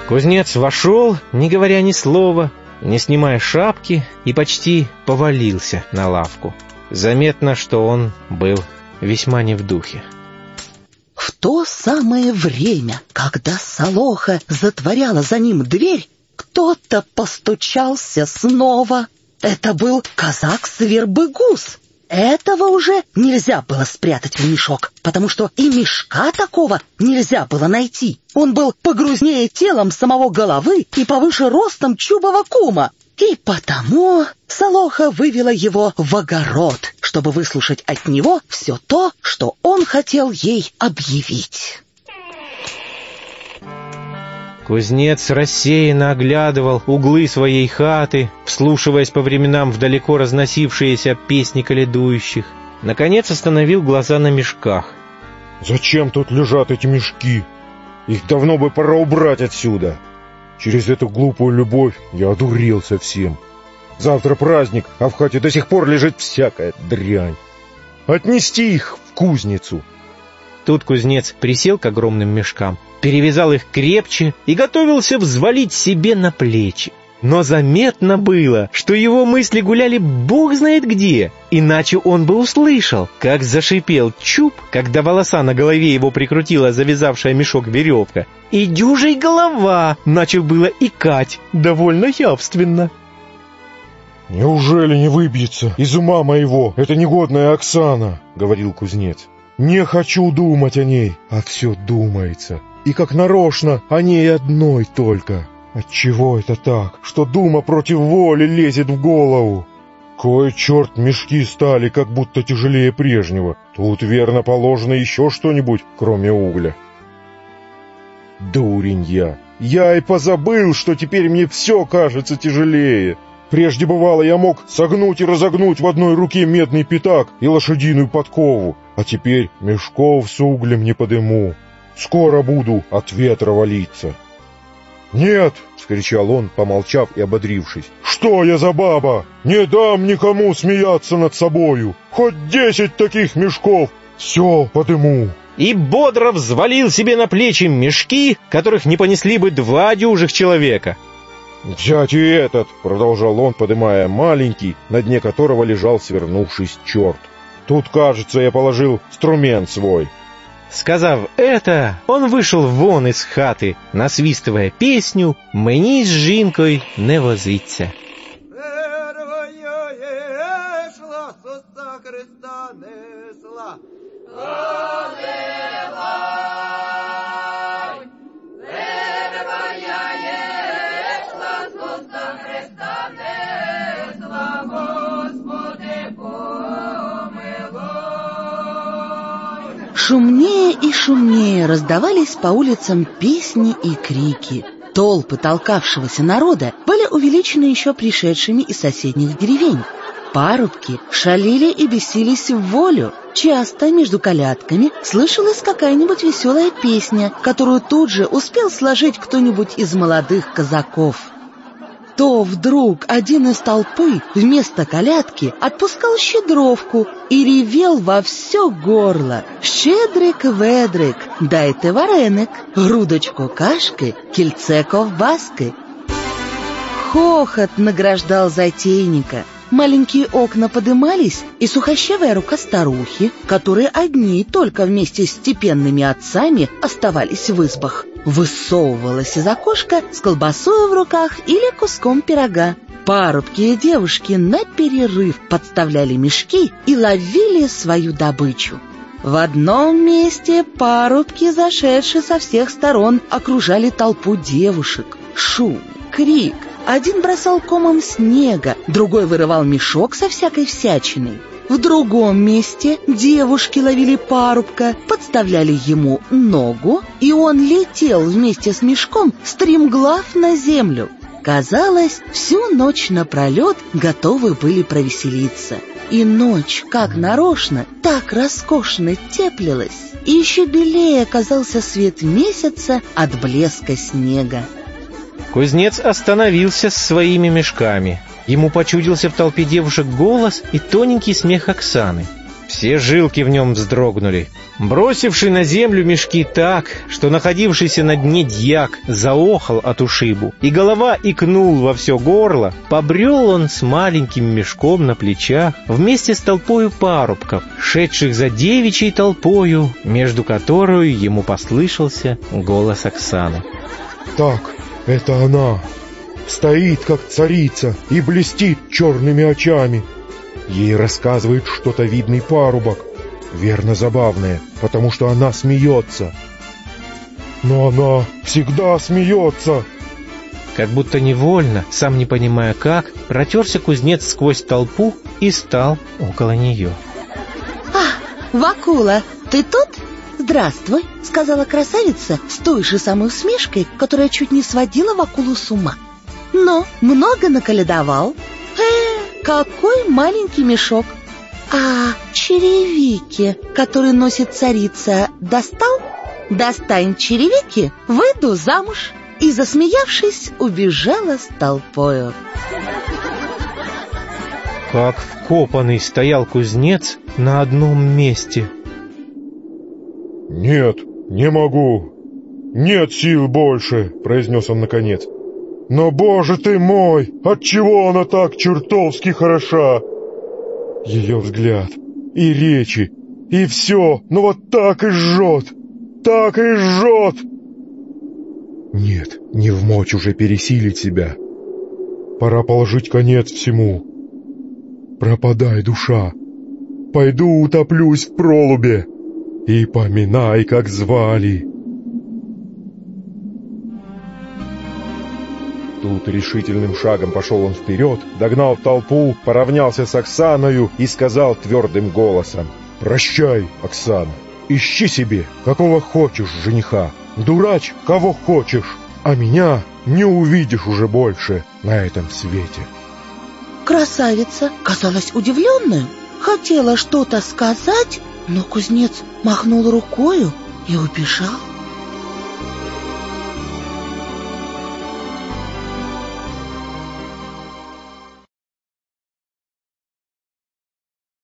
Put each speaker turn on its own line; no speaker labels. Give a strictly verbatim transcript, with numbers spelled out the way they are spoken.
Кузнец вошел, не говоря ни слова, не снимая шапки, и почти повалился на лавку. Заметно, что он был весьма не в духе.
В то самое время, когда Солоха затворяла за ним дверь, кто-то постучался снова. Это был казак-свербыгус. Этого уже нельзя было спрятать в мешок, потому что и мешка такого нельзя было найти. Он был погрузнее телом самого головы и повыше ростом чубова кума. И потому Солоха вывела его в огород, чтобы выслушать от него все то, что он хотел ей объявить.
Кузнец рассеянно оглядывал углы своей хаты, вслушиваясь по временам в далеко разносившиеся песни коледующих. Наконец остановил глаза на мешках.
«Зачем тут лежат эти мешки? Их давно бы пора убрать отсюда. Через эту глупую любовь я одурел совсем. Завтра праздник, а в хате до сих пор лежит всякая дрянь. Отнести их в кузницу».
Тут кузнец присел к огромным мешкам, перевязал их крепче и готовился взвалить себе на плечи. Но заметно было, что его мысли гуляли бог знает где, иначе он бы услышал, как зашипел чуб, когда волоса на голове его прикрутила завязавшая мешок веревка, и дюжей голова начал было икать довольно явственно.
«Неужели не выбьется из ума моего эта негодная Оксана?» — говорил кузнец. «Не хочу думать о ней, а все думается. И как нарочно о ней одной только. Отчего это так, что дума против воли лезет в голову? Кой черт мешки стали, как будто тяжелее прежнего. Тут верно положено еще что-нибудь, кроме угля. Дурень я. Я и позабыл, что теперь мне все кажется тяжелее. Прежде бывало, я мог согнуть и разогнуть в одной руке медный пятак и лошадиную подкову, а теперь мешков с углем не подыму. Скоро буду от ветра валиться». «Нет!» — вскричал он, помолчав и ободрившись. «Что я за баба? Не дам никому смеяться над собою! Хоть десять таких мешков! Все подыму!»
И бодро взвалил себе на плечи мешки, которых не понесли бы два дюжих человека.
«Взять и этот!» — продолжал он, подымая маленький, на дне которого лежал, свернувшись, черт. «Тут, кажется, я положил инструмент свой».
Сказав это, он вышел вон из хати, насвистывая песню «Мені з жінкою не возиться».
Шумнее и шумнее раздавались по улицам песни и крики. Толпы толкавшегося народа были увеличены еще пришедшими из соседних деревень. Парубки шалили и бесились в волю. Часто между колядками слышалась какая-нибудь веселая песня, которую тут же успел сложить кто-нибудь из молодых казаков. То вдруг один из толпы вместо колядки отпускал щедровку и ревел во все горло: «Щедрик-ведрик, дайте вареник, грудочку кашки, кільце ковбаски». Хохот награждал затейника. Маленькие окна подымались, и сухощавая рука старухи, которые одни только вместе с степенными отцами оставались в избах, высовывалась из окошка с колбасой в руках или куском пирога. Парубки и девушки наперерыв подставляли мешки и ловили свою добычу. В одном месте парубки, зашедшие со всех сторон, окружали толпу девушек. Шум, крик. Один бросал комом снега, другой вырывал мешок со всякой всячиной. В другом месте девушки ловили парубка, подставляли ему ногу, и он летел вместе с мешком стремглав на землю. Казалось, всю ночь напролет готовы были провеселиться. И ночь, как нарочно, так роскошно теплилась, и еще белее оказался свет месяца от блеска снега.
Кузнец остановился с своими мешками. Ему почудился в толпе девушек голос и тоненький смех Оксаны. Все жилки в нем вздрогнули. Бросивший на землю мешки так, что находившийся на дне дьяк заохал от ушибу, и голова икнул во все горло, побрел он с маленьким мешком на плечах вместе с толпою парубков, шедших за девичьей толпою, между которую ему послышался голос Оксаны.
«Так, это она. Стоит, как царица, и блестит черными очами. Ей рассказывает что-то видный парубок, верно забавное, потому что она смеется. Но она всегда смеется».
Как будто невольно, сам не понимая как, протерся кузнец сквозь толпу и стал около нее.
«А, Вакула, ты тут? Здравствуй», — сказала красавица с той же самой усмешкой, которая чуть не сводила Вакулу с ума. «Ну, много наколедовал? Э, какой маленький мешок! А черевики, которые носит царица, достал? Достань черевики, выйду замуж». И, засмеявшись, убежала с толпою.
Как вкопанный стоял кузнец на одном месте.
«Нет, не могу. Нет сил больше», — произнес он наконец. «Но, боже ты мой, отчего она так чертовски хороша? Ее взгляд и речи, и все, ну вот так и жжет, так и жжет!» Нет, не вмочь уже пересилить себя. Пора положить конец всему. Пропадай, душа. Пойду утоплюсь в пролубе. И поминай, как звали. Тут решительным шагом пошел он вперед, догнал толпу, поравнялся с Оксаною и сказал твердым голосом: «Прощай, Оксана, ищи себе, какого хочешь жениха. Дурачь, кого хочешь, а меня не увидишь уже больше на этом свете».
Красавица казалась удивленной, хотела что-то сказать, но кузнец махнул рукою и убежал.